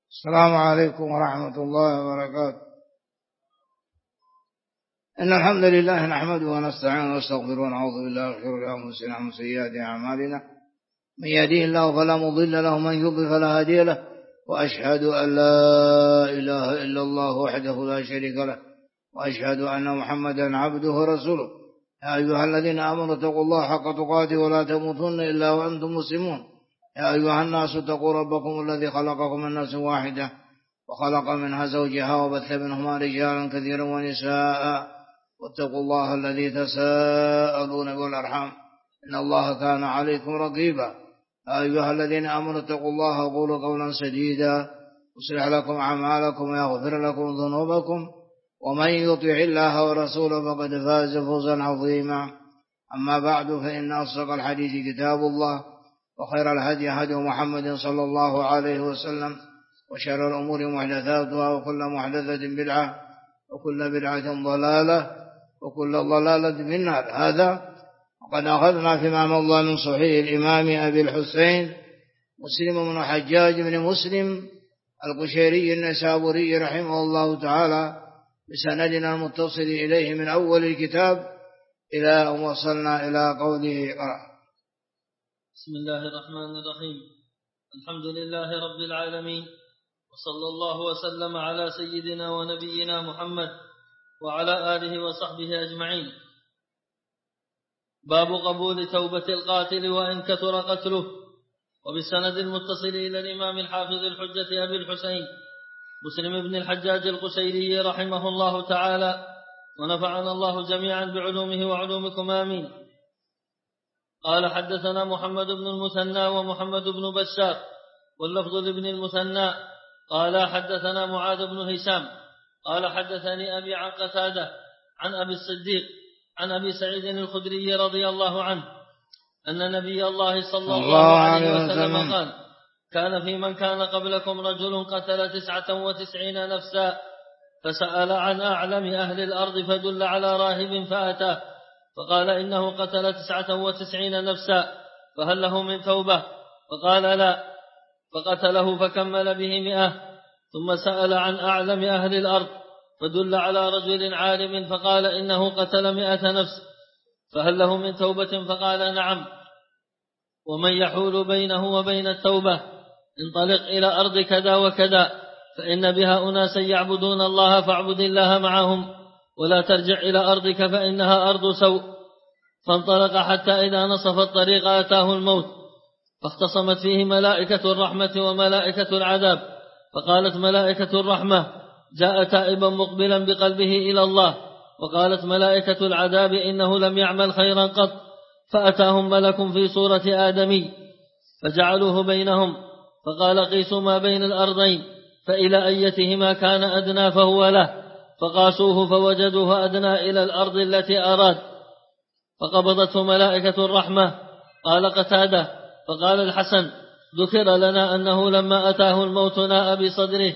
السلام عليكم ورحمة الله وبركاته. إن الحمد لله نحمده ونستعينه ونستغفره ونعوذ بالله من شرور أنفسنا ومن سيئات أعمالنا، من يهديه الله فلا مضل له ومن يضلل فلا هادي له، وأشهد أن لا إله إلا الله وحده لا شريك له، وأشهد أن محمدا عبده ورسوله. يا أيها الذين آمنوا اتقوا الله حق تقاته ولا تموتن إلا وأنتم مسلمون. يا أيها الناس اتقوا ربكم الذي خلقكم من نفس واحدة وخلق منها زوجها وبث منهما رجالا كثيرا ونساء، واتقوا الله الذي تساءلون والأرحام إن الله كان عليكم رقيبا. يا أيها الذين آمنوا اتقوا الله وقولوا قولا سديدا يصلح لكم أعمالكم ويغفر لكم ذنوبكم، ومن يطع الله ورسوله فقد فاز فوزا عظيما. أما بعد، فإن أصدق الحديث كتاب الله، وخير الهدي هدي محمد صلى الله عليه وسلم، وشر الأمور محدثاتها، وكل محدثة بدعة، وكل بدعة ضلالة، وكل ضلالة في النار. هذا وقد أخذنا فيما مضى من صحيح الإمام أبي الحسين مسلم بن حجاج بن مسلم القشيري النسابوري رحمه الله تعالى بسندنا المتصل إليه من أول الكتاب إلى أن وصلنا إلى قوله قرأ. بسم الله الرحمن الرحيم. الحمد لله رب العالمين، وصلى الله وسلم على سيدنا ونبينا محمد وعلى آله وصحبه أجمعين. باب قبول توبة القاتل وإن كثر قتله. وبالسند المتصل إلى الإمام الحافظ الحجة أبي الحسين مسلم بن الحجاج القشيري رحمه الله تعالى، ونفعنا الله جميعا بعلومه وعلومكم آمين. قال حدثنا محمد بن المثنى ومحمد بن بشار واللفظ لابن المثنى قال حدثنا معاذ بن هشام قال حدثني أبي عن قتادة عن أبي الصديق عن أبي سعيد الخدري رضي الله عنه أن نبي الله صلى الله عليه وسلم قال: كان في من كان قبلكم رجل قتل 99 نفسا، فسأل عن أعلم أهل الأرض فدل على راهب فأتاه فقال: إنه قتل 99 نفسا، فهل له من توبة؟ فقال: لا. فقتله فكمل به 100. ثم سأل عن أعلم أهل الأرض فدل على رجل عالم فقال: إنه قتل 100 نفس، فهل له من توبة؟ فقال: نعم. ومن يحول بينه وبين التوبة؟ انطلق إلى أرض كذا وكذا فإن بها أناسا يعبدون الله فاعبد الله معهم، ولا ترجع إلى أرضك فإنها أرض سوء. فانطلق حتى إذا نصف الطريق أتاه الموت، فاختصمت فيه ملائكة الرحمة وملائكة العذاب، فقالت ملائكة الرحمة: جاء تائبا مقبلا بقلبه إلى الله، وقالت ملائكة العذاب: إنه لم يعمل خيرا قط. فأتاهم ملك في صورة آدمي فجعلوه بينهم، فقال: قيسوا ما بين الأرضين فإلى أيتهما كان أدنى فهو له، فقاسوه فوجدوه أدنى إلى الأرض التي أراد، فقبضته ملائكة الرحمة. قال قتادة: فقال الحسن: ذكر لنا أنه لما أتاه الموت ناء بصدره.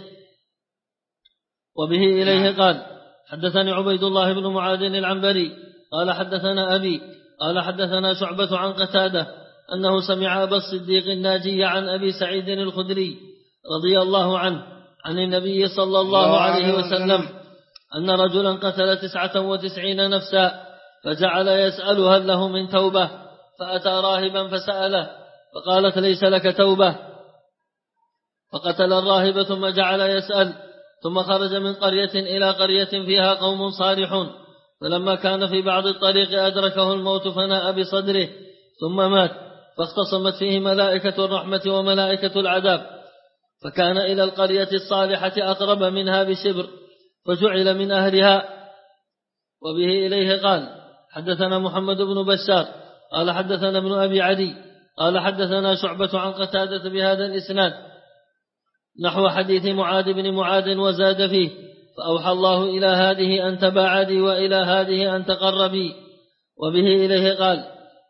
وبه إليه قال: حدثني عبيد الله بن معاذ العنبري قال حدثنا أبي قال حدثنا شعبة عن قتادة أنه سمع أبا الصديق الناجي عن أبي سعيد الخدري رضي الله عنه عن النبي صلى الله عليه وسلم أن رجلا قتل 99 نفسا، فجعل يسأل هل له من توبة، فأتى راهبا فسأله فقالت: ليس لك توبة. فقتل الراهب ثم جعل يسأل، ثم خرج من قرية إلى قرية فيها قوم صالحون، فلما كان في بعض الطريق أدركه الموت فناء بصدره ثم مات، فاختصمت فيه ملائكة الرحمة وملائكة العذاب، فكان إلى القرية الصالحة أقرب منها بشبر، فجعل من أهلها. وبه إليه قال: حدثنا محمد بن بشار قال حدثنا ابن أبي عدي قال حدثنا شعبة عن قتادة بهذا الإسناد نحو حديث معاذ بن معاذ وزاد فيه: فأوحى الله إلى هذه أن تباعدي وإلى هذه أن تقربي. وبه إليه قال: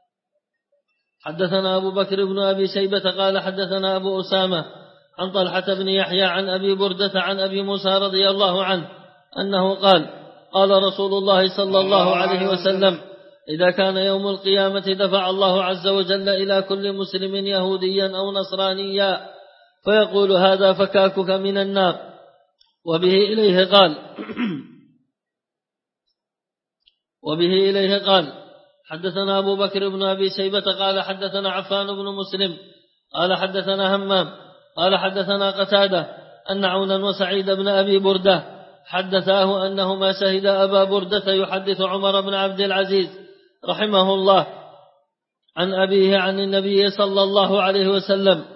حدثنا أبو بكر بن أبي شيبة قال حدثنا أبو أسامة عن طلحة بن يحيى عن أبي بردة عن أبي موسى رضي الله عنه أنه قال: قال رسول الله صلى الله عليه وسلم: إذا كان يوم القيامة دفع الله عز وجل إلى كل مسلم يهوديا أو نصرانيا فيقول هذا فكاكك من النار. وبه إليه قال حدثنا أبو بكر بن أبي شيبة قال حدثنا عفان بن مسلم قال حدثنا همام قال حدثنا قتادة أن عونا وسعيد بن أبي بردة حدثاه أنهما شهد أبا بردة يحدث عمر بن عبد العزيز رحمه الله عن أبيه عن النبي صلى الله عليه وسلم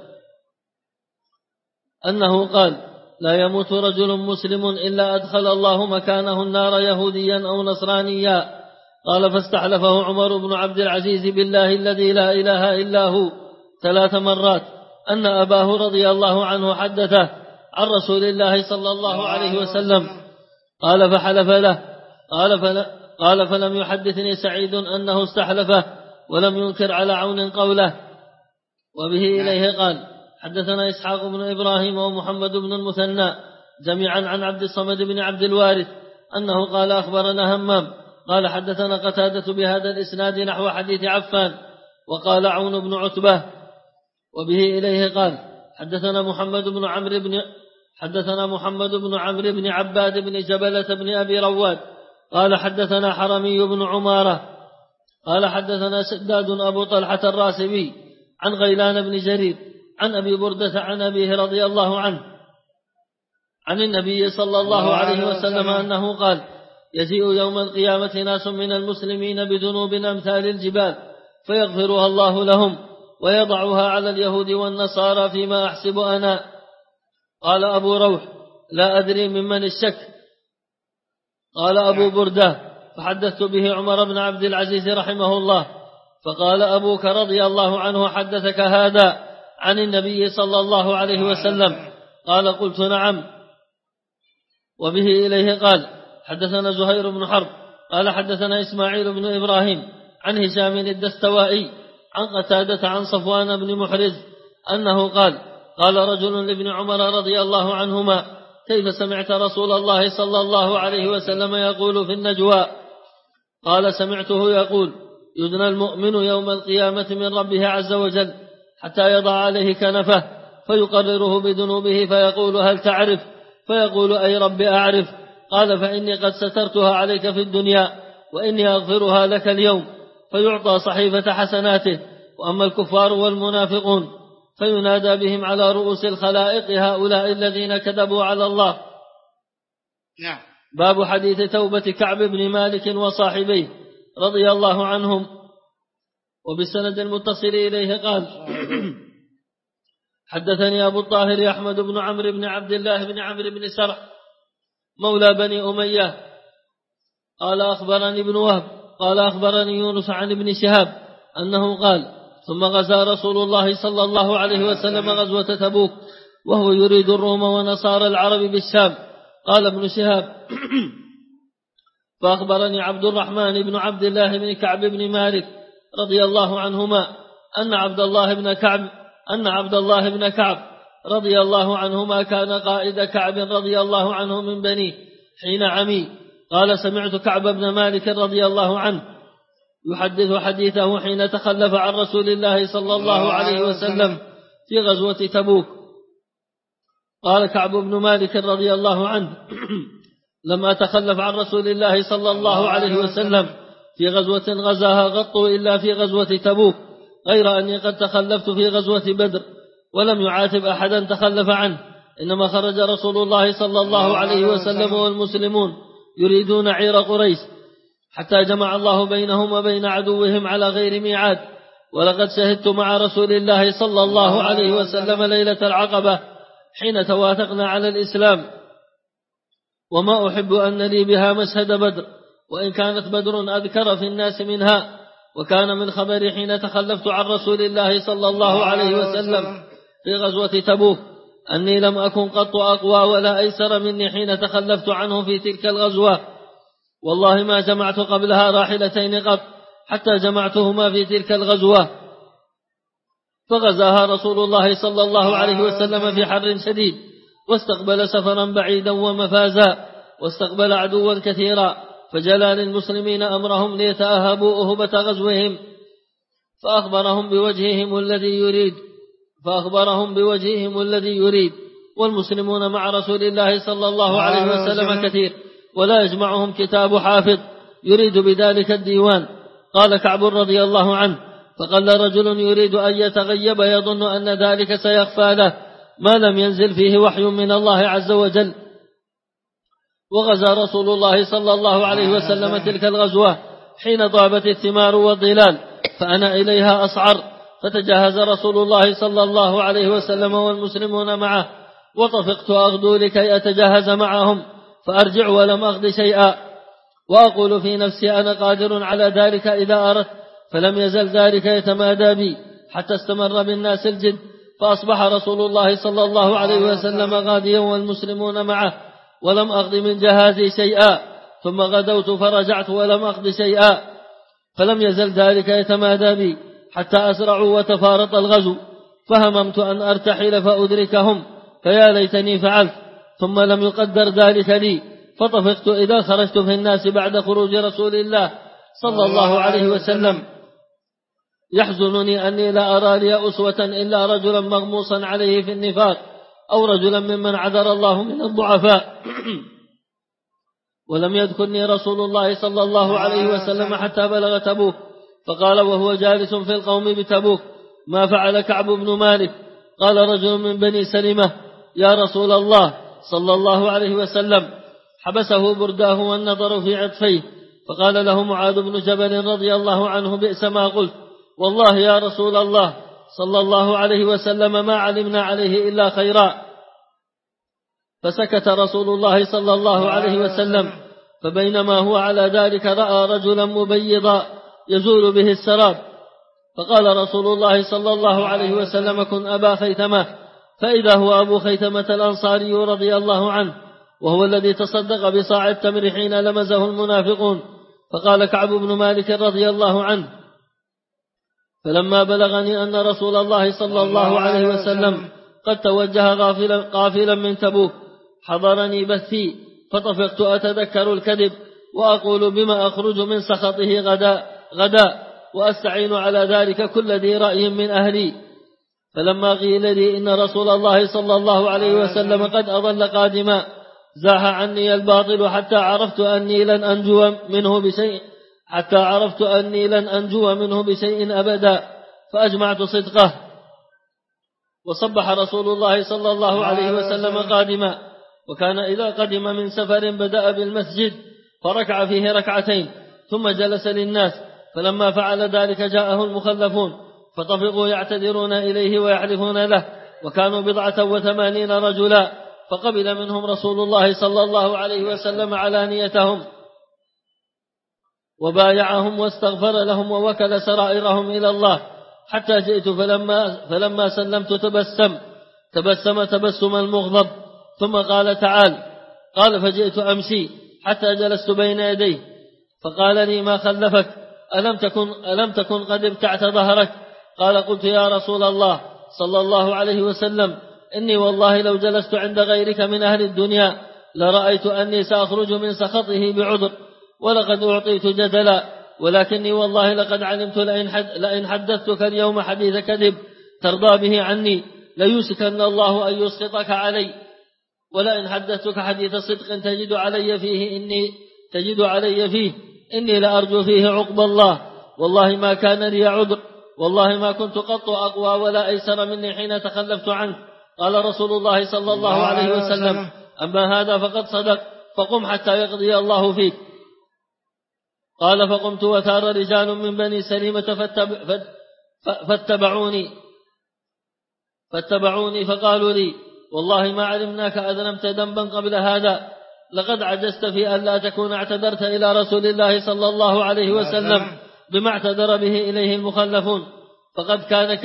أنه قال لا يموت رجل مسلم إلا أدخل الله مكانه النار يهوديا أو نصرانيا. قال فاستحلفه عمر بن عبد العزيز بالله الذي لا إله إلا هو 3 مرات أن أباه رضي الله عنه حدثه عن رسول الله صلى الله عليه وسلم. قال فحلف له قال فلم يحدثني سعيد أنه استحلفه ولم ينكر على عون قوله. وبه إليه قال حدثنا إسحاق بن إبراهيم ومحمد بن المثنى جميعا عن عبد الصمد بن عبد الوارث أنه قال أخبرنا همام قال حدثنا قتادة بهذا الإسناد نحو حديث عفان. وقال عون بن عتبة. وبه إليه قال حدثنا محمد بن عمرو بن عباد بن جبلة بن أبي رواد قال حدثنا حرمي بن عمارة قال حدثنا سداد أبو طلحة الراسبي عن غيلان بن جرير عن أبي بردة عن أبيه رضي الله عنه عن النبي صلى الله عليه وسلم أنه قال يجيء يوم القيامة ناس من المسلمين بذنوب أمثال الجبال فيغفرها الله لهم ويضعها على اليهود والنصارى فيما أحسب أنا. قال أبو روح لا أدري ممن الشك. قال أبو بردة فحدثت به عمر بن عبد العزيز رحمه الله فقال أبوك رضي الله عنه حدثك هذا عن النبي صلى الله عليه وسلم؟ قال قلت نعم. وبه إليه قال حدثنا زهير بن حرب قال حدثنا إسماعيل بن إبراهيم عن هشام الدستوائي عن قتادة عن صفوان بن محرز أنه قال قال رجل لابن عمر رضي الله عنهما كيف سمعت رسول الله صلى الله عليه وسلم يقول في النجوى؟ قال سمعته يقول يدنى المؤمن يوم القيامة من ربه عز وجل حتى يضع عليه كنفه فيقرره بذنوبه فيقول هل تعرف؟ فيقول أي رب أعرف. قال فإني قد سترتها عليك في الدنيا وإني أغفرها لك اليوم. فيعطى صحيفة حسناته. وأما الكفار والمنافقون فينادى بهم على رؤوس الخلائق هؤلاء الذين كذبوا على الله. نعم. باب حديث توبة كعب بن مالك وصاحبيه رضي الله عنهم. وبالسند المتصل إليه قال حدثني أبو الطاهر أحمد بن عمرو بن عبد الله بن عمرو بن سرح مولى بني أمية قال أخبرني ابن وهب قال أخبرني يونس عن ابن شهاب أنه قال ثم غزا رسول الله صلى الله عليه وسلم غزوة تبوك وهو يريد الروم ونصارى العرب بالشام. قال ابن شهاب فأخبرني عبد الرحمن بن عبد الله بن كعب بن مالك رضي الله عنهما أن عبد الله بن كعب رضي الله عنهما كان قائد كعب رضي الله عنه من بنيه حين عمي. قال سمعت كعب بن مالك رضي الله عنه يحدث حديثه حين تخلف عن رسول الله صلى الله عليه وسلم في غزوة تبوك. قال كعب بن مالك رضي الله عنه لما تخلف عن رسول الله صلى الله عليه وسلم في غزوة غزاها غطوا إلا في غزوة تبوك غير أني قد تخلفت في غزوة بدر ولم يعاتب أحدا تخلف عنه. إنما خرج رسول الله صلى الله عليه وسلم والمسلمون يريدون عير قريش حتى جمع الله بينهم وبين عدوهم على غير ميعاد. ولقد شهدت مع رسول الله صلى الله عليه وسلم ليلة العقبة حين توافقنا على الإسلام وما أحب أن لي بها مشهد بدر وإن كانت بدر أذكر في الناس منها. وكان من خبري حين تخلفت عن رسول الله صلى الله عليه وسلم في غزوة تبوك أني لم أكن قط أقوى ولا أيسر مني حين تخلفت عنه في تلك الغزوة. والله ما جمعت قبلها راحلتين قط حتى جمعتهما في تلك الغزوة. فغزاها رسول الله صلى الله عليه وسلم في حر شديد واستقبل سفرا بعيدا ومفازا واستقبل عدوا كثيرا فجلى للمسلمين أمرهم ليتأهبوا أهبة غزوهم فأخبرهم بوجههم الذي يريد فأخبرهم بوجههم الذي يريد. والمسلمون مع رسول الله صلى الله عليه وسلم كثير، ولا يجمعهم كتاب حافظ يريد بذلك الديوان. قال كعب رضي الله عنه: فقال رجل يريد أن يتغيب يظن أن ذلك سيخفى له ما لم ينزل فيه وحي من الله عز وجل. وغزا رسول الله صلى الله عليه وسلم تلك الغزوة حين ضابت الثمار والظلال، فأنا إليها أصعر، فتجهز رسول الله صلى الله عليه وسلم والمسلمون معه، وطفقت أغدو لكي أتجهز معهم، فأرجع ولم أغد شيئا، وأقول في نفسي أنا قادر على ذلك إذا أردت، فلم يزل ذلك يتمادى بي حتى استمر بالناس الجد، فأصبح رسول الله صلى الله عليه وسلم غاديا والمسلمون معه، ولم أغد من جهازي شيئا، ثم غدوت فرجعت ولم أغد شيئا، فلم يزل ذلك يتمادى بي حتى أسرعوا وتفارط الغزو، فهممت أن أرتحل فأدركهم، فيا ليتني فعلت، ثم لم يقدر ذلك لي، فطفقت إذا خرجت في الناس بعد خروج رسول الله صلى الله عليه وسلم. يحزنني أني لا أرى لي أسوة إلا رجلا مغموصا عليه في النفاق، أو رجلا ممن عذر الله من الضعفاء. ولم يذكرني رسول الله صلى الله عليه وسلم حتى بلغ تبوك، فقال وهو جالس في القوم بتبوك: ما فعل كعب بن مالك؟ قال رجل من بني سلمة: يا رسول الله صلى الله عليه وسلم، حبسه برداه والنظر في عطفيه. فقال له معاذ بن جبل رضي الله عنه: بئس ما قلت، والله يا رسول الله صلى الله عليه وسلم ما علمنا عليه إلا خيرا. فسكت رسول الله صلى الله عليه وسلم، فبينما هو على ذلك رأى رجلا مبيضا يزول به السراب، فقال رسول الله صلى الله عليه وسلم: كن أبا خيثمة، فإذا هو أبو خيثمة الأنصاري رضي الله عنه، وهو الذي تصدق بصاع التمر حين لمزه المنافقون. فقال كعب بن مالك رضي الله عنه: فلما بلغني أن رسول الله صلى الله عليه وسلم قد توجه قافلا من تبوك حضرني بثي، فطفقت أتذكر الكذب، وأقول بما أخرج من سخطه غدا، وأستعين على ذلك كل ذي رأي من أهلي. فلما قيل لي إن رسول الله صلى الله عليه وسلم قد أضل قادما، زاح عني الباطل حتى عرفت أني لن أنجو منه بشيء أبدا، فأجمعت صدقه. وصبح رسول الله صلى الله عليه وسلم قادما، وكان إذا قدم من سفر بدأ بالمسجد فركع فيه ركعتين، ثم جلس للناس، فلما فعل ذلك جاءه المخلفون فطفقوا يعتذرون إليه ويحلفون له، وكانوا 89 رجلا، فقبل منهم رسول الله صلى الله عليه وسلم علانيتهم وبايعهم واستغفر لهم ووكل سرائرهم إلى الله، حتى جئت فلما سلمت تبسم تبسم المغضب، ثم قال: تعال. قال: فجئت أمشي حتى جلست بين يديه، فقال لي: ما خلفك؟ ألم تكن قد ابتعت ظهرك؟ قال: قلت: يا رسول الله صلى الله عليه وسلم، إني والله لو جلست عند غيرك من أهل الدنيا لرأيت أني سأخرج من سخطه بعذر، ولقد أعطيت جدلا، ولكني والله لقد علمت لئن حدثتك اليوم حديث كذب ترضى به عني ليوشكن الله أن يسقطك علي، ولئن حدثتك حديث صدق تجد علي فيه إني لأرجو فيه عقب الله، والله ما كان لي عذر، والله ما كنت قط أقوى ولا أيسر مني حين تخلفت عنه. قال رسول الله صلى الله عليه وسلم: أما هذا فقد صدق، فقم حتى يقضي الله فيك. قال: فقمت وثار رجال من بني سلمة فاتبعوني فقالوا لي: والله ما علمناك أذنبت ذنبا قبل هذا، لقد عجزت في أن لا تكون اعتذرت إلى رسول الله صلى الله عليه وسلم بما اعتذر به إليه المخلفون، فقد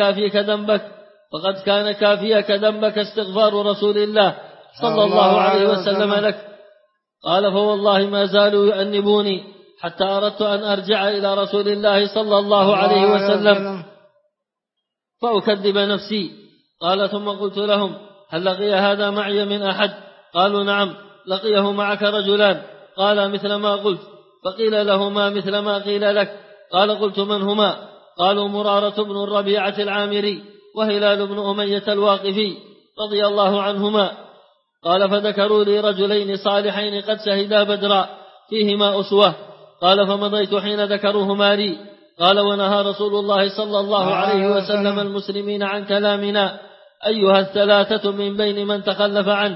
كان كافيك ذنبك استغفار رسول الله صلى الله عليه وسلم لك. قال: فوالله ما زالوا يؤنبوني حتى أردت أن أرجع إلى رسول الله صلى الله عليه وسلم فأكذب نفسي. قال: ثم قلت لهم: هل لقي هذا معي من أحد؟ قالوا: نعم، لقيه معك رجلان. قال: مثل ما قلت. فقيل له: ما مثل ما قيل لك؟ قال: قلت: من هما؟ قالوا: مرارة بن الربيعة العامري وهلال بن أمية الواقفي رضي الله عنهما. قال فذكروا لي رجلين صالحين قد شهدا بدرا فيهما أسوة. قال فمضيت حين ذكروهما لي. قال ونهى رسول الله صلى الله عليه وسلم المسلمين عن كلامنا أيها الثلاثة من بين من تخلف عنه.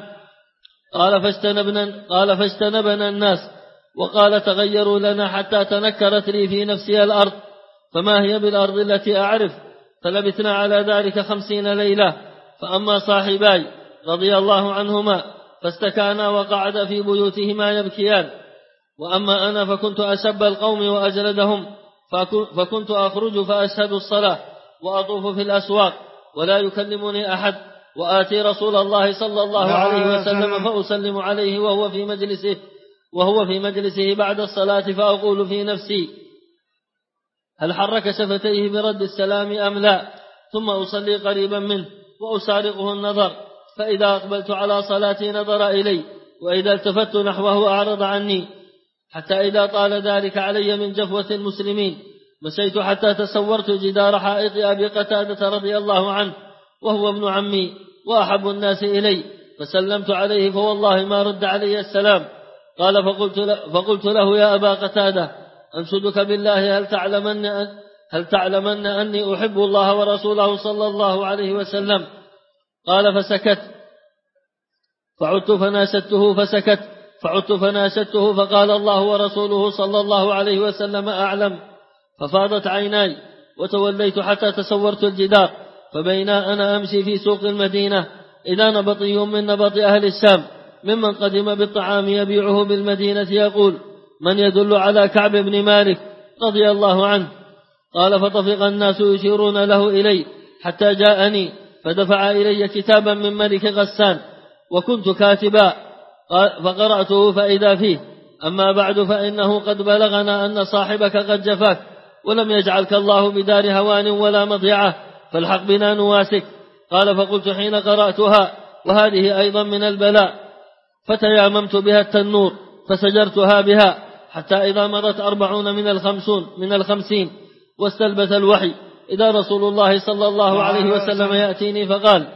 قال فاجتنبنا الناس. وقال تغيروا لنا حتى تنكرت لي في نفسي الأرض فما هي بالأرض التي أعرف. فلبثنا على ذلك 50 ليلة. فأما صاحباي رضي الله عنهما فاستكانا وقعد في بيوتهما يبكيان. وأما أنا فكنت أسب القوم وأجلدهم فكنت أخرج فأشهد الصلاة وأطوف في الأسواق ولا يكلمني أحد وآتي رسول الله صلى الله عليه وسلم فأسلم عليه وهو في مجلسه بعد الصلاة فأقول في نفسي هل حرك شفتيه برد السلام أم لا؟ ثم أصلي قريبا منه وأسارقه النظر فإذا أقبلت على صلاتي نظر إلي وإذا التفت نحوه أعرض عني حتى إذا طال ذلك علي من جفوة المسلمين مشيت حتى تصورت جدار حائط أبي قتادة رضي الله عنه وهو ابن عمي وأحب الناس إلي فسلمت عليه فوالله ما رد علي السلام. قال فقلت له يا أبا قتادة أنشدك بالله هل تعلمن أني أحب الله ورسوله صلى الله عليه وسلم. قال فسكت فعدت فناشدته فقال الله ورسوله صلى الله عليه وسلم أعلم. ففاضت عيناي وتوليت حتى تصورت الجدار. فبينا أنا أمشي في سوق المدينة إذا نبطي من نبط أهل الشام ممن قدم بالطعام يبيعه بالمدينة يقول من يدل على كعب بن مالك رضي الله عنه. قال فطفق الناس يشيرون له إلي حتى جاءني فدفع إلي كتابا من ملك غسان وكنت كاتبا فقرأته فإذا فيه أما بعد فإنه قد بلغنا أن صاحبك قد جفاك ولم يجعلك الله بدار هوان ولا مضيعة فالحق بنا نواسك. قال فقلت حين قرأتها وهذه أيضا من البلاء فتياممت بها التنور فسجرتها بها حتى إذا مرت 40 من 50 واستلبث الوحي إذا رسول الله صلى الله عليه وسلم يأتيني فقال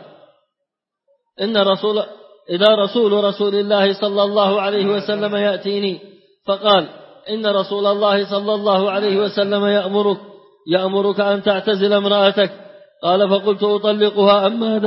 إذا رسول الله صلى الله عليه وسلم يأتيني فقال إن رسول الله صلى الله عليه وسلم يأمرك أن تعتزل امرأتك. قال فقلت أطلقها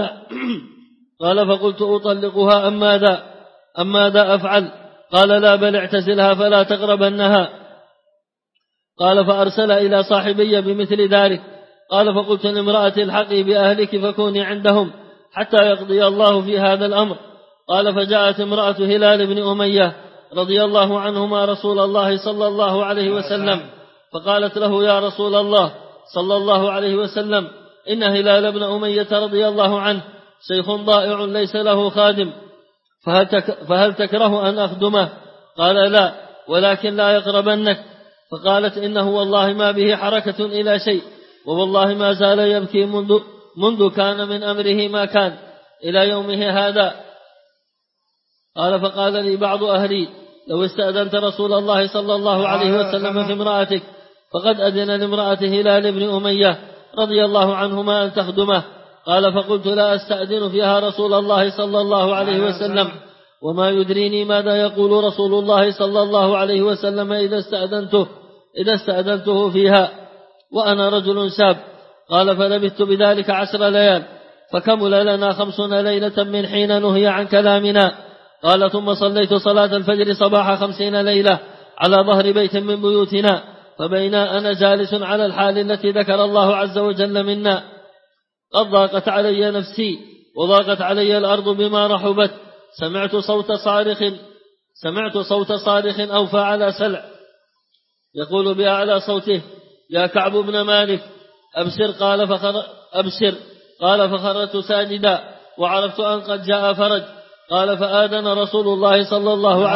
أم ماذا أفعل؟ قال لا بل اعتزلها فلا تقربنها. قال فأرسل إلى صاحبي بمثل ذلك. قال فقلت لامرأة الحقي بأهلك فكوني عندهم حتى يقضي الله في هذا الأمر. قال فجاءت امرأة هلال بن أمية رضي الله عنهما رسول الله صلى الله عليه وسلم فقالت له يا رسول الله صلى الله عليه وسلم إن هلال بن أمية رضي الله عنه شيخ ضائع ليس له خادم فهل تكره أن أخدمه؟ قال لا ولكن لا يقربنك. فقالت إنه والله ما به حركة إلى شيء ووالله ما زال يبكي منذ كان من أمره ما كان إلى يومه هذا. قال فقال لي بعض أهلي لو استأذنت رسول الله صلى الله عليه وسلم في امرأتك فقد أذن لامرأة هلال بن أمية رضي الله عنهما أن تخدمه. قال فقلت لا أستأذن فيها رسول الله صلى الله عليه وسلم وما يدريني ماذا يقول رسول الله صلى الله عليه وسلم إذا استأذنته فيها وأنا رجل شاب. قال فلبثت بذلك 10 ليال فكمل لنا 50 ليلة من حين نهي عن كلامنا. قال ثم صليت صلاة الفجر صباح 50 ليلة على ظهر بيت من بيوتنا فبينا أنا جالس على الحال التي ذكر الله عز وجل منا قد ضاقت علي نفسي وضاقت علي الأرض بما رحبت سمعت صوت صارخ أوفى على سلع يقول بأعلى صوته يا كعب بن مالك أبشر. قال فخرجت ساجدا وعرفت أن قد جاء فرج. قال فآذن رسول الله صلى الله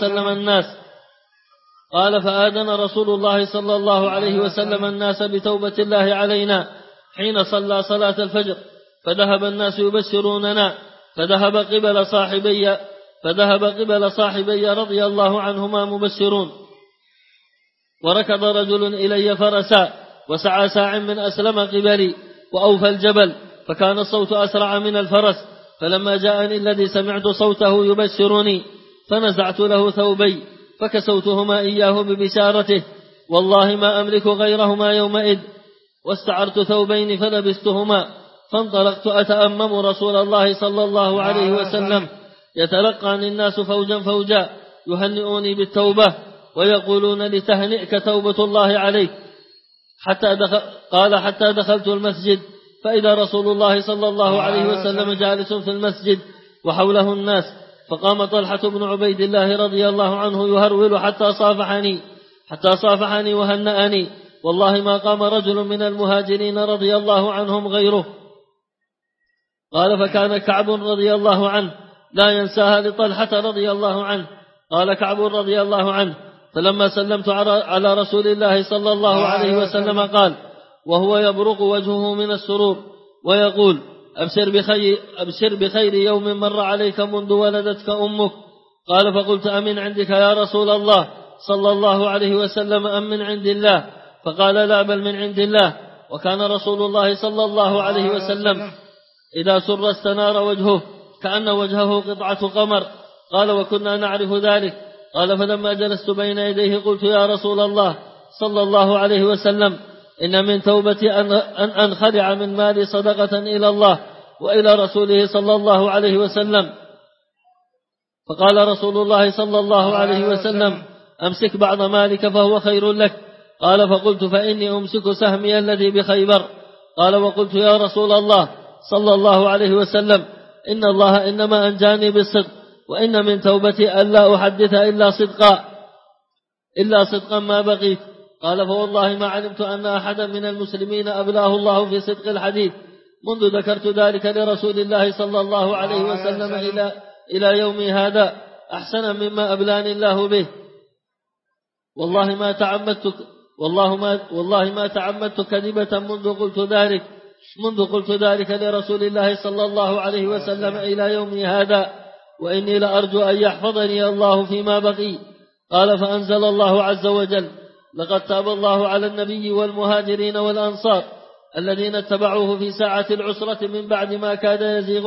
عليه وسلم الناس بتوبة الله علينا حين صلى صلاة الفجر فذهب الناس يبشروننا فذهب قبل صاحبي رضي الله عنهما مبشرون. وركض رجل إلي فرسا وسعى ساع من أسلم قبلي وأوفى الجبل فكان الصوت أسرع من الفرس، فلما جاءني الذي سمعت صوته يبشرني فنزعت له ثوبي فكسوتهما إياه ببشارته، والله ما أملك غيرهما يومئذ، واستعرت ثوبين فلبستهما، فانطلقت أتأمم رسول الله صلى الله عليه وسلم يتلقاني الناس فوجا فوجا يهنئوني بالتوبة ويقولون لتهنئك توبة الله عليك، حتى دخلت المسجد فإذا رسول الله صلى الله عليه وسلم جالس في المسجد وحوله الناس، فقام طلحة بن عبيد الله رضي الله عنه يهرول حتى صافحني وهنأني، والله ما قام رجل من المهاجرين رضي الله عنهم غيره. قال فكان كعب رضي الله عنه لا ينساها لطلحة رضي الله عنه. قال كعب رضي الله عنه فلما سلمت على رسول الله صلى الله عليه وسلم قال وهو يبرق وجهه من السرور ويقول أبشر بخير يوم مر عليك منذ ولدتك أمك. قال فقلت أمن عندك يا رسول الله صلى الله عليه وسلم أم من عند الله؟ فقال لا بل من عند الله. وكان رسول الله صلى الله عليه وسلم إذا سر استنار وجهه كأن وجهه قطعة قمر. قال وكنا نعرف ذلك. قال فلما جلست بين يديه قلت يا رسول الله صلى الله عليه وسلم إن من توبتي أن أنخلع من مالي صدقة إلى الله وإلى رسوله صلى الله عليه وسلم. فقال رسول الله صلى الله عليه وسلم أمسك بعض مالك فهو خير لك. قال فقلت فإني أمسك سهمي الذي بخيبر. قال وقلت يا رسول الله صلى الله عليه وسلم إن الله إنما أنجاني بالصدق، وإن من توبتي ألا أحدث إلا صدقا ما بقيت. قال فوالله ما علمت أن أحدا من المسلمين أبلاه الله في صدق الحديث منذ ذكرت ذلك لرسول الله صلى الله عليه وسلم إلى يومي هذا أحسن مما أبلاني الله به. والله ما تعمدت كذبة منذ قلت ذلك لرسول الله صلى الله عليه وسلم إلى يومي هذا، وإني لأرجو أن يحفظني الله فيما بقي. قال فأنزل الله عز وجل لقد تاب الله على النبي والمهاجرين والأنصار الذين اتبعوه في ساعة العسرة من بعد ما كاد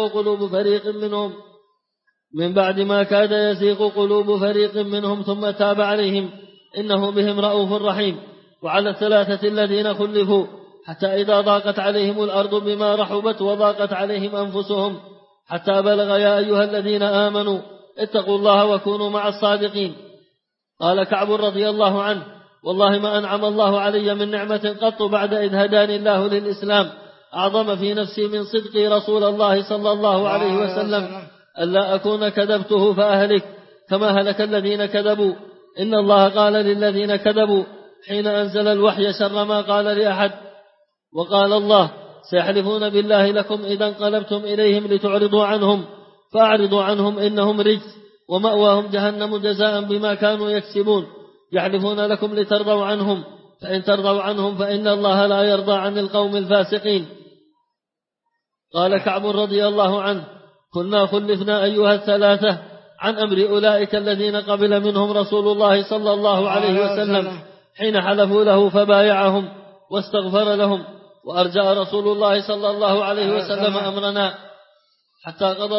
يزيغ قلوب فريق منهم ثم تاب عليهم إنه بهم رؤوف رحيم. وعلى الثلاثة الذين خلفوا حتى إذا ضاقت عليهم الأرض بما رحبت وضاقت عليهم أنفسهم حتى بلغ يا أيها الذين آمنوا اتقوا الله وكونوا مع الصادقين. قال كعب رضي الله عنه والله ما أنعم الله علي من نعمة قط بعد إذ هداني الله للإسلام أعظم في نفسي من صدقي رسول الله صلى الله عليه وسلم ألا أكون كذبته فأهلك كما هلك الذين كذبوا. إن الله قال للذين كذبوا حين أنزل الوحي شر ما قال لأحد. وقال الله سيحلفون بالله لكم إذا انقلبتم إليهم لتعرضوا عنهم فأعرضوا عنهم إنهم رجس ومأواهم جهنم جزاء بما كانوا يكسبون. يحلفون لكم لترضوا عنهم فإن ترضوا عنهم فإن الله لا يرضى عن القوم الفاسقين. قال كعب رضي الله عنه كنا خلفنا أيها الثلاثة عن أمر أولئك الذين قبل منهم رسول الله صلى الله عليه وسلم حين حلفوا له فبايعهم واستغفر لهم، وأرجع رسول الله صلى الله عليه وسلم أمرنا حتى قضى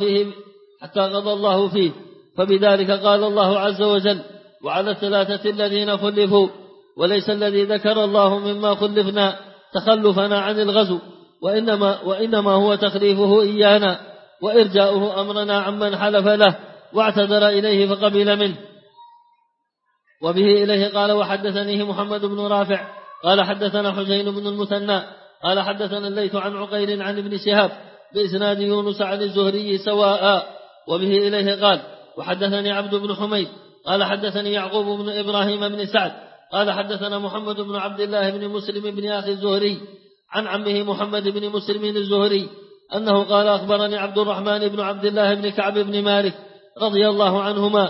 الله فيه. فبذلك قال الله عز وجل وعلى الثلاثة الذين خلفوا، وليس الذي ذكر الله مما خلفنا تخلفنا عن الغزو، وإنما هو تخليفه إيانا وإرجاؤه أمرنا عمن حلف له واعتذر إليه فقبل منه. وبه إليه قال وحدثنيه محمد بن رافع قال حدثنا حسين بن المثنى قال حدثنا الليث عن عقيل عن ابن شهاب بإسناد يونس عن الزهري سواء. وبه إليه قال وحدثني عبد بن حميد قال حدثني يعقوب بن إبراهيم بن سعد قال حدثنا محمد بن عبد الله بن مسلم بن أخي الزهري عن عمه محمد بن مسلم الزهري أنه قال أخبرني عبد الرحمن بن عبد الله بن كعب بن مالك رضي الله عنهما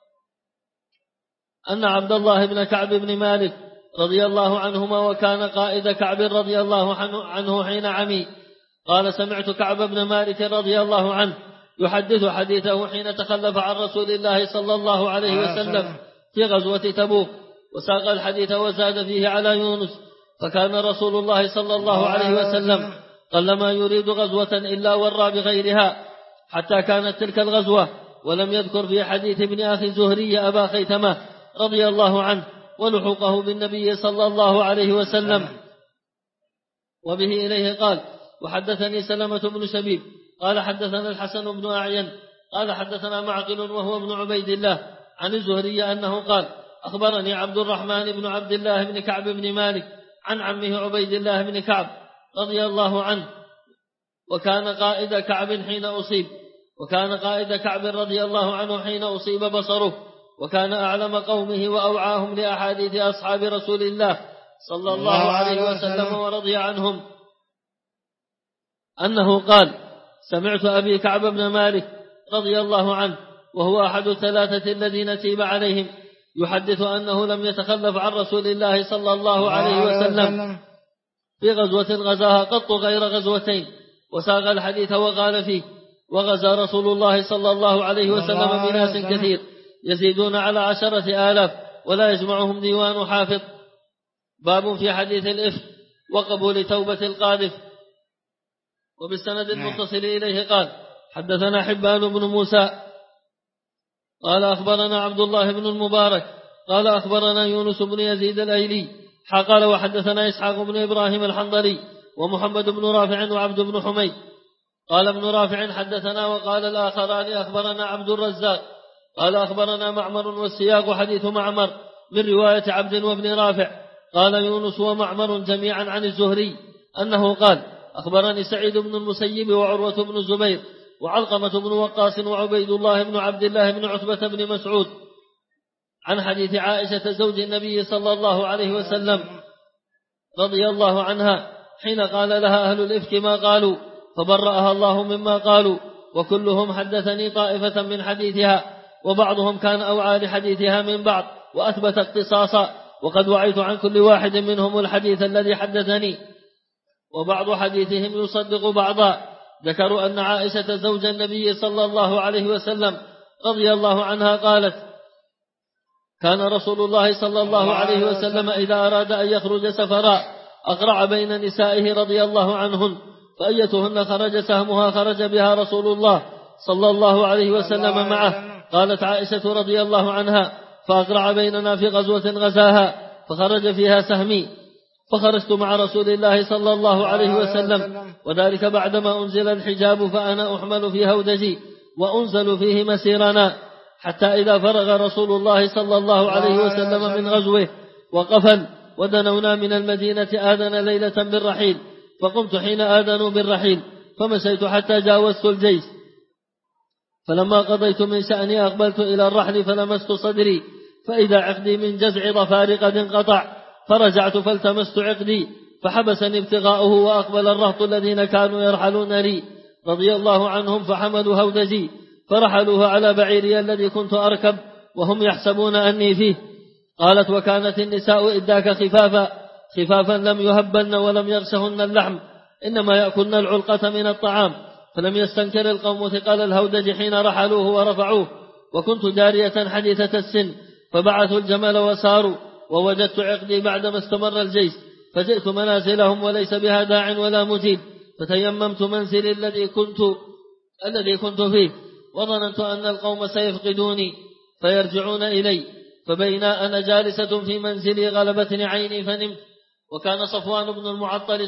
أن عبد الله بن كعب بن مالك رضي الله عنهما وكان قائد كعب رضي الله عنه حين عمي. قال سمعت كعب بن مالك رضي الله عنه يحدث حديثه حين تخلف عن رسول الله صلى الله عليه وسلم في غزوة تبوك، وساق الحديث وزاد فيه على يونس. فكان رسول الله صلى الله عليه وسلم قلما يريد غزوة إلا ورى بغيرها، حتى كانت تلك الغزوة ولم يذكر في حديث ابن أخي زهري أبا خيثمة رضي الله عنه ولحوقه بالنبي صلى الله عليه وسلم. وبه إليه قال: وحدثني سلمة بن شبيب قال حدثنا الحسن بن أعين قال حدثنا معقل وهو ابن عبيد الله عن الزهري أنه قال: أخبرني عبد الرحمن بن عبد الله بن كعب بن مالك عن عمه عبيد الله بن كعب رضي الله عنه، وكان قائد كعب رضي الله عنه حين أصيب بصره، وكان أعلم قومه وأوعاهم لأحاديث أصحاب رسول الله صلى الله عليه وسلم ورضي عنهم، أنه قال: سمعت أبي كعب بن مالك رضي الله عنه وهو أحد الثلاثة الذين تيب عليهم يحدث أنه لم يتخلف عن رسول الله صلى الله عليه وسلم في غزوة غزاها قط غير غزوتين، وساق الحديث وقال فيه: وغزا رسول الله صلى الله عليه وسلم بناس كثير يزيدون على 10,000 ولا يجمعهم ديوان حافظ. باب في حديث الإفك وقبول توبة القاذف. وبالسند المتصل إليه قال: حدثنا حبان بن موسى قال أخبرنا عبد الله بن المبارك قال أخبرنا يونس بن يزيد الأيلي قال: وحدثنا إسحاق بن إبراهيم الحنظلي ومحمد بن رافع وعبد بن حميد. قال ابن رافع: حدثنا. وقال الآخران: أخبرنا عبد الرزاق قال أخبرنا معمر، والسياق حديث معمر من رواية عبد وابن رافع. قال يونس ومعمر جميعا عن الزهري أنه قال: أخبرني سعيد بن المسيب وعروة بن الزبير وعلقمة بن وقاص وعبيد الله بن عبد الله بن عتبة بن مسعود عن حديث عائشة زوج النبي صلى الله عليه وسلم رضي الله عنها حين قال لها أهل الإفك ما قالوا فبرأها الله مما قالوا، وكلهم حدثني طائفة من حديثها، وبعضهم كان أوعى لحديثها من بعض وأثبت اقتصاصا، وقد وعيت عن كل واحد منهم الحديث الذي حدثني، وبعض حديثهم يصدق بعضا. ذكروا أن عائشة زوج النبي صلى الله عليه وسلم رضي الله عنها قالت: كان رسول الله صلى الله عليه وسلم إذا أراد أن يخرج سفرا أقرع بين نسائه رضي الله عنهن، فأيتهن خرج سهمها خرج بها رسول الله صلى الله عليه وسلم معه. قالت عائشة رضي الله عنها: فأقرع بيننا في غزوة غزاها فخرج فيها سهمي، فخرجت مع رسول الله صلى الله عليه وسلم، وذلك بعدما أنزل الحجاب، فأنا أحمل في هودجي وأنزل فيه مسيرنا، حتى إذا فرغ رسول الله صلى الله عليه وسلم من غزوه وقفل ودنونا من المدينة آذن ليلة بالرحيل، فقمت حين آذنوا بالرحيل فمشيت حتى جاوزت الجيش، فلما قضيت من شأني أقبلت إلى الرحل فلمست صدري فإذا عقدي من جزع ظفاري قد انقطع، فرجعت فالتمست عقدي فحبسني ابتغاؤه، وأقبل الرهط الذين كانوا يرحلون لي رضي الله عنهم فحملوا هودجي فرحلوه على بعيري الذي كنت أركب وهم يحسبون أني فيه. قالت: وكانت النساء إذاك خفافا لم يهبن ولم يغشهن اللحم، إنما يأكلن العلقة من الطعام، فلم يستنكر القوم ثقل الهودج حين رحلوه ورفعوه، وكنت جارية حديثة السن، فبعثوا الجمل وساروا، ووجدت عقدي بعدما استمر الجيش، فجئت منازلهم وليس بها داع ولا مجيب، فتيممت منزلي الذي كنت فيه، وظننت أن القوم سيفقدوني فيرجعون إلي، فبينا أنا جالسة في منزلي غلبتني عيني فنمت. وكان صفوان بن المعطل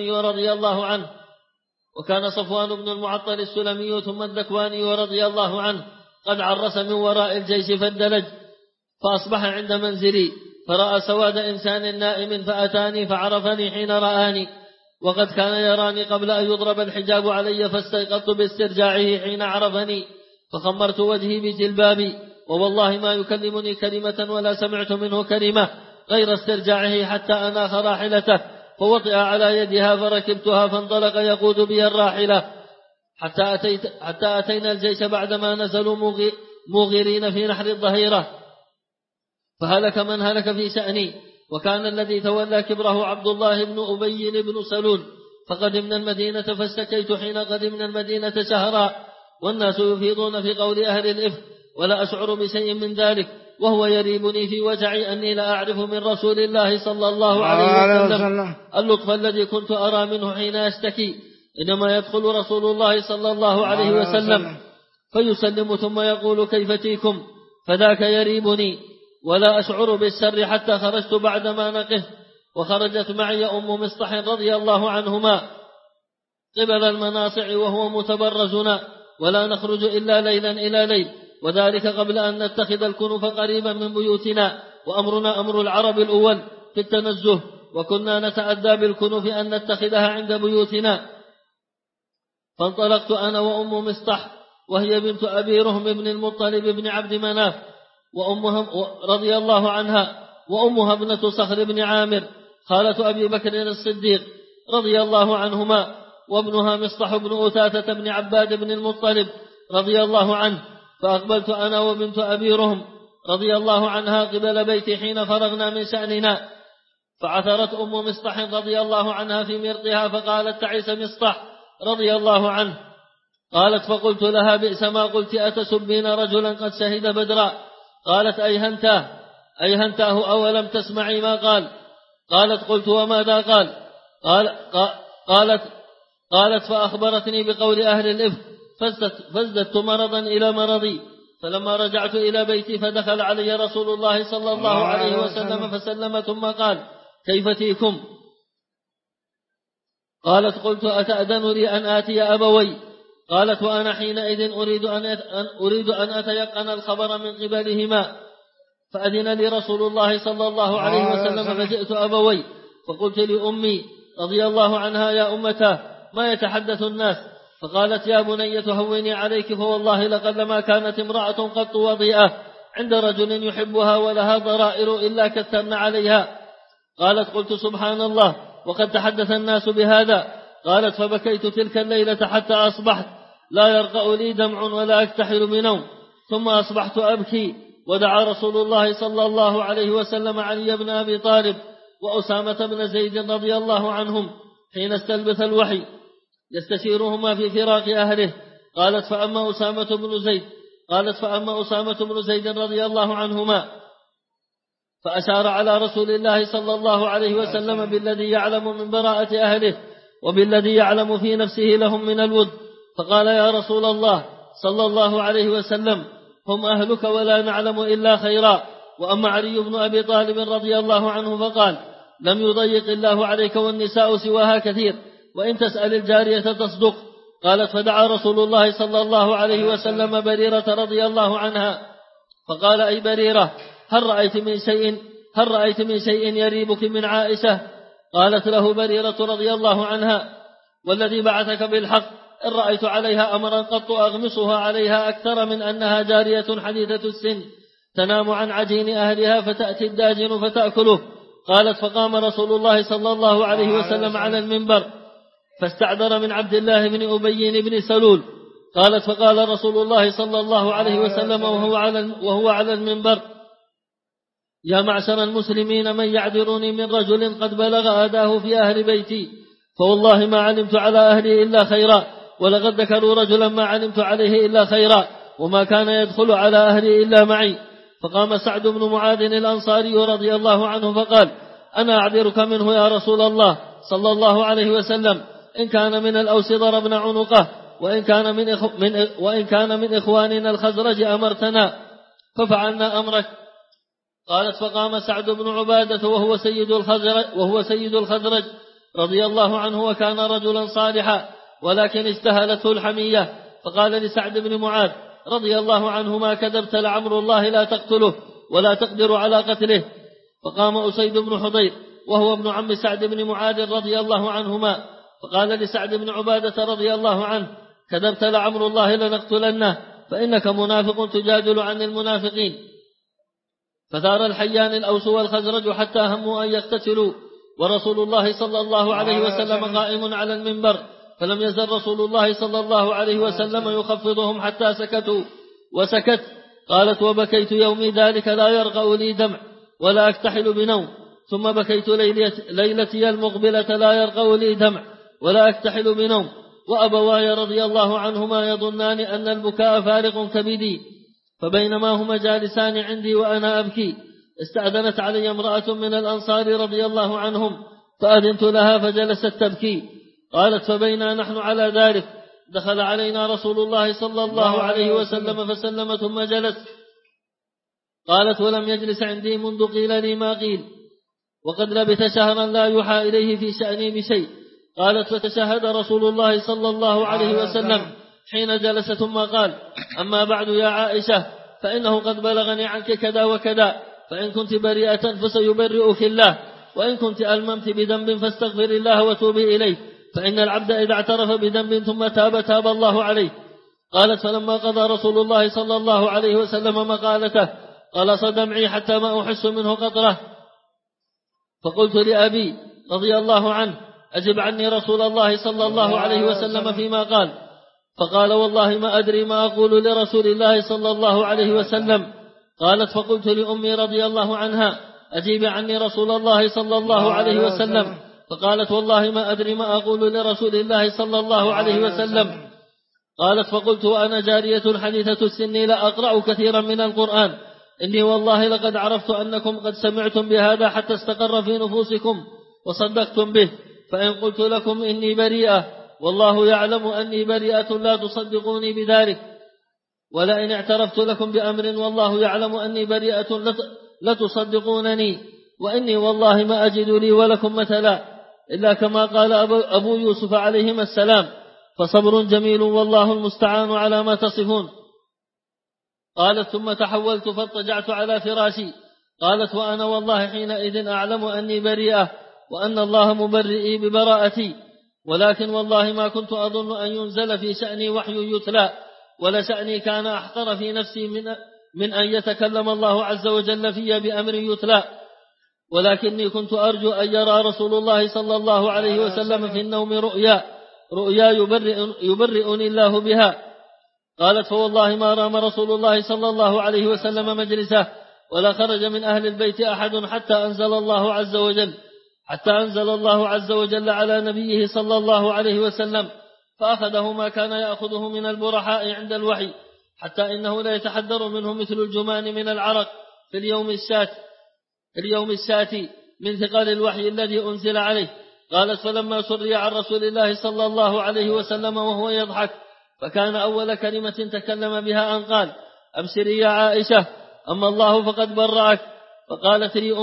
السلمي ثم الذكواني رضي الله عنه قد عرس من وراء الجيش فاندلج، فأصبح عند منزلي فرأى سواد إنسان نائم فأتاني فعرفني حين رآني، وقد كان يراني قبل أن يضرب الحجاب علي، فاستيقظت باسترجاعه حين عرفني، فخمرت وجهي بجلبابي، ووالله ما يكلمني كلمة ولا سمعت منه كلمة غير استرجاعه، حتى أناخ راحلته فوطئ على يدها فركبتها، فانطلق يقود بي الراحلة حتى أتينا الجيش بعدما نزلوا موغرين في نحر الظهيرة، فهلك من هلك في شأني، وكان الذي تولى كبره عبد الله بن أبي بن سلول. فقدمنا المدينة فاشتكيت حين قدمنا المدينة شهرا، والناس يفيضون في قول أهل الإفك ولا أشعر بشيء من ذلك، وهو يريبني في وجعي أني لا أعرف من رسول الله صلى الله عليه وسلم اللطف الذي كنت أرى منه حين أشتكي، إنما يدخل رسول الله صلى الله عليه وسلم فيسلم ثم يقول كيف تيكم، فذاك يريبني ولا أشعر بالسر حتى خرجت بعدما نقه، وخرجت معي أم مصطح رضي الله عنهما قبل المناصع وهو متبرزنا، ولا نخرج إلا ليلا إلى ليل، وذلك قبل أن نتخذ الكنف قريبا من بيوتنا، وأمرنا أمر العرب الأول في التنزه، وكنا نتأدى بالكنف أن نتخذها عند بيوتنا. فانطلقت أنا وأم مصطح وهي بنت أبي رهم بن المطلب بن عبد مناف وأمها رضي الله عنها، وأمها ابنة صخر بن عامر خالة أبي بكر الصديق رضي الله عنهما، وابنها مصطح بن أثاثة بن عباد بن المطلب رضي الله عنه. فأقبلت أنا وبنت أبي رهم رضي الله عنها قبل بيتي حين فرغنا من شأننا، فعثرت أم مصطح رضي الله عنها في مرقها فقالت تعيس مصطح رضي الله عنه. قالت فقلت لها بئس ما قلت، أتسبين رجلا قد شهد بدرا؟ قالت أيهنتاه أولم تسمعي ما قال؟ قالت قلت وماذا قال؟ قالت فأخبرتني بقول أهل الإفك فازددت مرضا إلى مرضي، فلما رجعت إلى بيتي فدخل علي رسول الله صلى الله عليه وسلم فسلم ثم قال كيف تيكم؟ قالت قلت أتأذن لي أن آتي أبوي؟ قالت وأنا حينئذ أريد أن أتيقن الخبر من قبلهما، فأذن لي رسول الله صلى الله عليه وسلم فجئت أبوي فقلت لأمي رضي الله عنها يا أمتاه ما يتحدث الناس؟ فقالت يا بني هوني عليك، فوالله لقد ما كانت امرأة قط وضيئة عند رجل يحبها ولها ضرائر إلا كثرن عليها. قالت قلت سبحان الله وقد تحدث الناس بهذا. قالت فبكيت تلك الليلة حتى أصبحت لا يرقأ لي دمع ولا أكتحل بنوم، ثم أصبحت أبكي، ودعا رسول الله صلى الله عليه وسلم علي بن أبي طالب وأسامة بن زيد رضي الله عنهم حين استلبث الوحي يستشيرهما في فراق أهله. قالت فأما أسامة بن زيد رضي الله عنهما فأشار على رسول الله صلى الله عليه وسلم بالذي يعلم من براءة أهله وبالذي يعلم في نفسه لهم من الود، فقال يا رسول الله صلى الله عليه وسلم هم أهلك ولا نعلم إلا خيرا. وأما علي بن أبي طالب رضي الله عنه فقال لم يضيق الله عليك والنساء سواها كثير، وإن تسأل الجارية تصدق. قالت فدعا رسول الله صلى الله عليه وسلم بريرة رضي الله عنها فقال أي بريرة هل رأيت من شيء يريبك من عائشة؟ قالت له بريرة رضي الله عنها والذي بعثك بالحق إن رأيت عليها أمرا قط أغمصها عليها أكثر من أنها جارية حديثة السن تنام عن عجين أهلها فتأتي الداجن فتأكله. قالت فقام رسول الله صلى الله عليه وسلم على المنبر فاستعذر من عبد الله بن أبي بن سلول. قالت فقال رسول الله صلى الله عليه وسلم وهو على المنبر يا معشر المسلمين من يعذرني من رجل قد بلغ أداه في أهل بيتي، فوالله ما علمت على أهلي إلا خيرا، ولقد ذكروا رجلا ما علمت عليه إلا خيرا، وما كان يدخل على أهلي إلا معي. فقام سعد بن معاذ الأنصاري رضي الله عنه فقال أنا أعذرك منه يا رسول الله صلى الله عليه وسلم، إن كان من الأوس ضربنا عنقه، وإن كان من إخواننا الخزرج أمرتنا ففعلنا أمرك. قالت فقام سعد بن عبادة وهو سيد الخزرج رضي الله عنه وكان رجلا صالحا ولكن اجتهلته الحمية، فقال لسعد بن معاذ رضي الله عنه ما كذبت لعمر الله لا تقتله ولا تقدر على قتله. فقام أسيد بن حضير وهو ابن عم سعد بن معاذ رضي الله عنهما فقال لسعد بن عبادة رضي الله عنه كذبت لعمر الله لنقتلنه فإنك منافق تجادل عن المنافقين. فثار الحيان الأوس والخزرج حتى هموا أن يقتتلوا، ورسول الله صلى الله عليه وسلم قائم على المنبر، فلم يزل رسول الله صلى الله عليه وسلم يخفضهم حتى سكتوا وسكت. قالت وبكيت يومي ذلك لا يرقأ لي دمع ولا أكتحل بنوم، ثم بكيت ليلتي المقبلة لا يرقأ لي دمع ولا أكتحل بنوم، وأبواي رضي الله عنهما يظنان أن البكاء فارق كبدي. فبينما هما جالسان عندي وأنا أبكي استأذنت علي امرأة من الأنصار رضي الله عنهم فأذنت لها فجلست تبكي، قالت فبينا نحن على ذلك دخل علينا رسول الله صلى الله عليه وسلم فسلم ثم جلس. قالت ولم يجلس عندي منذ قيل لي ما قيل، وقد لبث شهرا لا يوحى إليه في شأني بشيء. قالت فتشهد رسول الله صلى الله عليه وسلم حين جلس ثم قال أما بعد يا عائشة فإنه قد بلغني عنك كذا وكذا، فإن كنت بريئة فسيبرئك الله، وإن كنت ألممت بذنب فاستغفر الله وتوبي إليه، فإن العبد إذا اعترف بذنب ثم تاب الله عليه. قالت فلما قضى رسول الله صلى الله عليه وسلم مقالته قلص دمعي حتى ما أحس منه قطرة، فقلت لأبي رضي الله عنه أجب عني رسول الله صلى الله عليه وسلم فيما قال، فقال والله ما أدري ما أقول لرسول الله صلى الله عليه وسلم. قالت فقلت لأمي رضي الله عنها أجيب عني رسول الله صلى الله عليه وسلم، فقالت والله ما أدري ما أقول لرسول الله صلى الله عليه وسلم. قالت فقلت وأنا جارية حديثة السن لا أقرأ كثيرا من القرآن، إني والله لقد عرفت أنكم قد سمعتم بهذا حتى استقر في نفوسكم وصدقتم به، فإن قلت لكم إني بريئة والله يعلم أني بريئة لا تصدقوني بذلك، ولئن اعترفت لكم بأمر والله يعلم أني بريئة لتصدقونني، وإني والله ما أجد لي ولكم مثلا إلا كما قال أبو يوسف عليهما السلام، فصبر جميل والله المستعان على ما تصفون. قالت ثم تحولت فاضطجعت على فراشي. قالت وأنا والله حينئذ أعلم أني بريئة وأن الله مبرئي ببراءتي، ولكن والله ما كنت أظن أن ينزل في شأني وحي يتلى، ولشأني كان أحقر في نفسي من أن يتكلم الله عز وجل في بأمر يتلى، ولكني كنت أرجو أن يرى رسول الله صلى الله عليه وسلم في النوم رؤيا يبرئني الله بها. قالت فوالله ما رام رسول الله صلى الله عليه وسلم مجلسه ولا خرج من أهل البيت أحد حتى أنزل الله عز وجل على نبيه صلى الله عليه وسلم، فأخذه ما كان يأخذه من البرحاء عند الوحي، حتى إنه لا يتحدر منه مثل الجمان من العرق في اليوم الشاتي من ثقل الوحي الذي أنزل عليه. قالت فلما سري عن رسول الله صلى الله عليه وسلم وهو يضحك، فكان أول كلمة تكلم بها أن قال أبشري يا عائشة أما الله فقد برأك. فقالت لي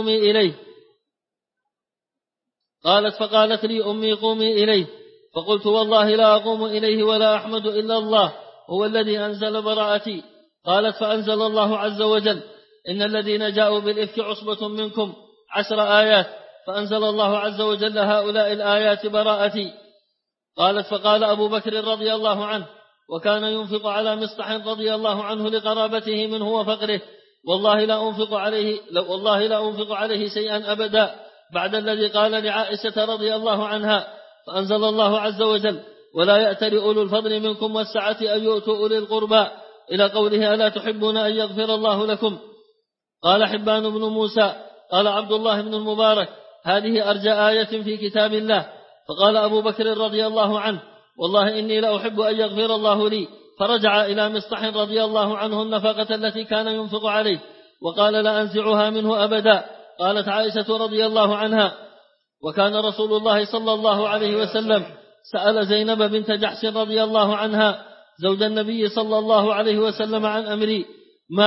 أمي قومي إليه، فقلت والله لا أقوم إليه ولا أحمد إلا الله هو الذي أنزل براءتي. قالت فأنزل الله عز وجل إن الذين جاءوا بالإفك عصبة منكم 10 آيات، فأنزل الله عز وجل هؤلاء الآيات براءتي. قالت فقال أبو بكر رضي الله عنه وكان ينفق على مصطح رضي الله عنه لقرابته منه وفقره، والله لا أنفق عليه شيئا أبدا بعد الذي قال لعائشة رضي الله عنها، فأنزل الله عز وجل ولا يأتل أولو الفضل منكم والسعة أن يؤتوا أولي القربى إلى قوله ألا تحبون أن يغفر الله لكم. قال حبان بن موسى قال عبد الله بن المبارك هذه أرجى آية في كتاب الله. فقال أبو بكر رضي الله عنه والله إني لا أحب أن يغفر الله لي، فرجع إلى مصطح رضي الله عنه النفقة التي كان ينفق عليه وقال لا أنزعها منه أبدا. قالت عائشة رضي الله عنها وكان رسول الله صلى الله عليه وسلم سأل زينب بنت جحش رضي الله عنها زوج النبي صلى الله عليه وسلم عن أمري ما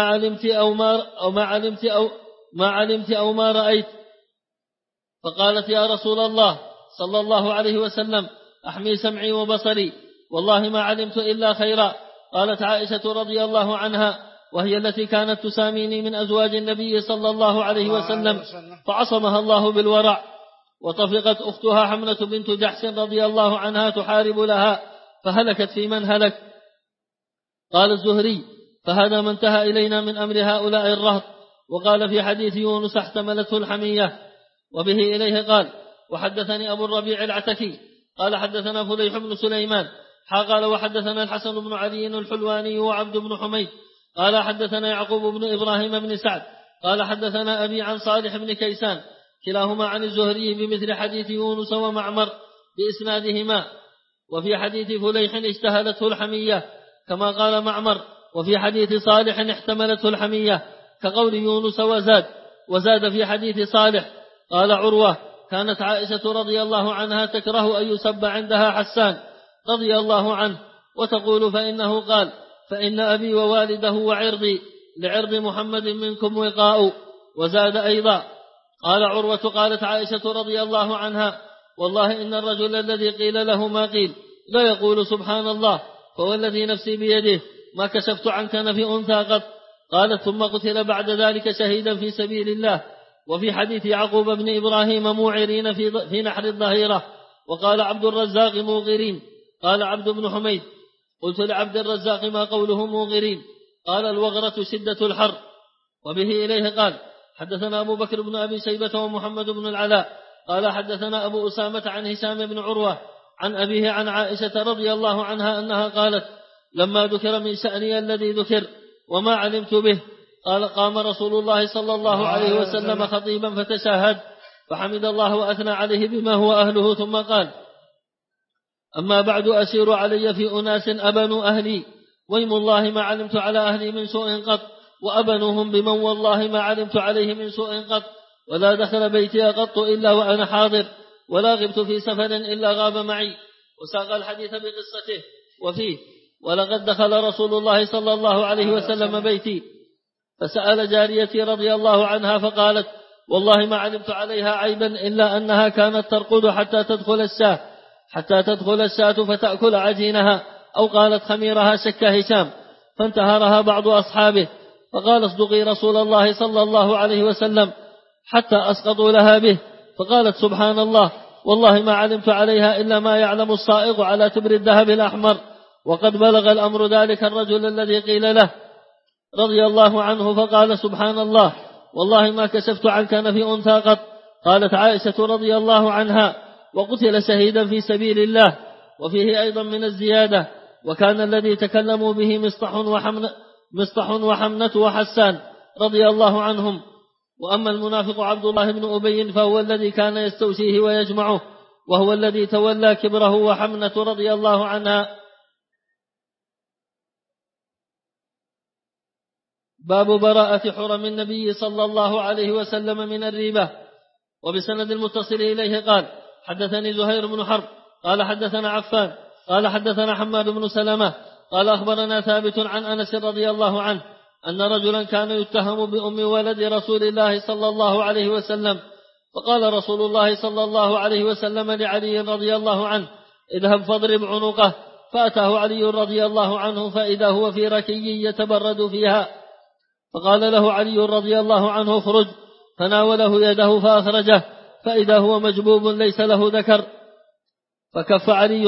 علمت أو ما رأيت، فقالت يا رسول الله صلى الله عليه وسلم أحمي سمعي وبصري والله ما علمت إلا خيرا. قالت عائشة رضي الله عنها وهي التي كانت تساميني من أزواج النبي صلى الله عليه وسلم فعصمها الله بالورع، وطفقت أختها حملة بنت جحش رضي الله عنها تحارب لها فهلكت في من هلك. قال الزهري فهذا ما انتهى إلينا من أمر هؤلاء الرهط. وقال في حديث يونس احتملته الحمية. وبه إليه قال وحدثني أبو الربيع العتكي قال حدثنا فليح بن سليمان قال وحدثنا الحسن بن علي الحلواني وعبد بن حميد قال حدثنا يعقوب بن إبراهيم بن سعد قال حدثنا أبي عن صالح بن كيسان كلاهما عن الزهري بمثل حديث يونس ومعمر بإسنادهما. وفي حديث فليح اجتهلته الحمية كما قال معمر، وفي حديث صالح احتملته الحمية كقول يونس وزاد في حديث صالح قال عروة كانت عائشة رضي الله عنها تكره أن يسب عندها حسان رضي الله عنه وتقول فإنه قال فإن أبي ووالده وعرضي لعرض محمد منكم وقاء. وزاد أيضا قال عروة قالت عائشة رضي الله عنها والله إن الرجل الذي قيل له ما قيل لا يقول سبحان الله فوالذي نفسي بيده ما كشفت عن كنف أنثى قط. قالت ثم قتل بعد ذلك شهيدا في سبيل الله. وفي حديث يعقوب بن إبراهيم موعرين في نحر الظهيرة. وقال عبد الرزاق موغرين. قال عبد بن حميد قلت لعبد الرزاق ما قوله موغرين؟ قال الوغرة شدة الحر. وبه إليه قال حدثنا أبو بكر بن أبي شيبة ومحمد بن العلاء قال حدثنا أبو أسامة عن هشام بن عروة عن أبيه عن عائشة رضي الله عنها أنها قالت لما ذكر من شأني الذي ذكر وما علمت به قال قام رسول الله صلى الله عليه وسلم خطيبا فتشهد فحمد الله وأثنى عليه بما هو أهله ثم قال أما بعد أسير علي في أناس أبنوا أهلي ويم الله ما علمت على أهلي من سوء قط وأبنوهم بمن والله ما علمت عليه من سوء قط ولا دخل بيتي قط إلا وأنا حاضر ولا غبت في سفر إلا غاب معي. وساق الحديث بقصته وفيه ولقد دخل رسول الله صلى الله عليه وسلم بيتي فسأل جاريتي رضي الله عنها فقالت والله ما علمت عليها عيبا إلا أنها كانت ترقد حتى تدخل الشاة فتأكل عجينها أو قالت خميرها شك هشام فانتهرها بعض أصحابه فقال اصدقي رسول الله صلى الله عليه وسلم حتى أسقطوا لها به فقالت سبحان الله والله ما علمت عليها إلا ما يعلم الصائغ على تبر الذهب الأحمر. وقد بلغ الأمر ذلك الرجل الذي قيل له رضي الله عنه فقال سبحان الله والله ما كشفت عن كنف أنثى قط. قالت عائشة رضي الله عنها وقتل شهيدا في سبيل الله. وفيه أيضا من الزيادة وكان الذي تكلموا به مصطح وحمنة وحسان رضي الله عنهم. وأما المنافق عبد الله بن أبي فهو الذي كان يستوشيه ويجمعه وهو الذي تولى كبره وحمنة رضي الله عنها. باب براءة حرم النبي صلى الله عليه وسلم من الريبة. وبسند المتصل إليه قال حدثني زهير بن حرب قال حدثنا عفان قال حدثنا حماد بن سلمة قال أخبرنا ثابت عن أنس رضي الله عنه أن رجلا كان يتهم بأم ولد رسول الله صلى الله عليه وسلم فقال رسول الله صلى الله عليه وسلم لعلي رضي الله عنه اذهب فاضرب عنقه. فأتاه علي رضي الله عنه فإذا هو في ركي يتبرد فيها فقال له علي رضي الله عنه اخرج فناوله يده فأخرجه فإذا هو مجبوب ليس له ذكر فكف علي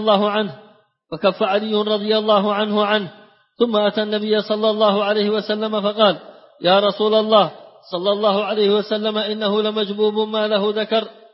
رضي الله عنه ثم أتى النبي صلى الله عليه وسلم فقال يا رسول الله صلى الله عليه وسلم إنه لمجبوب ما له ذكر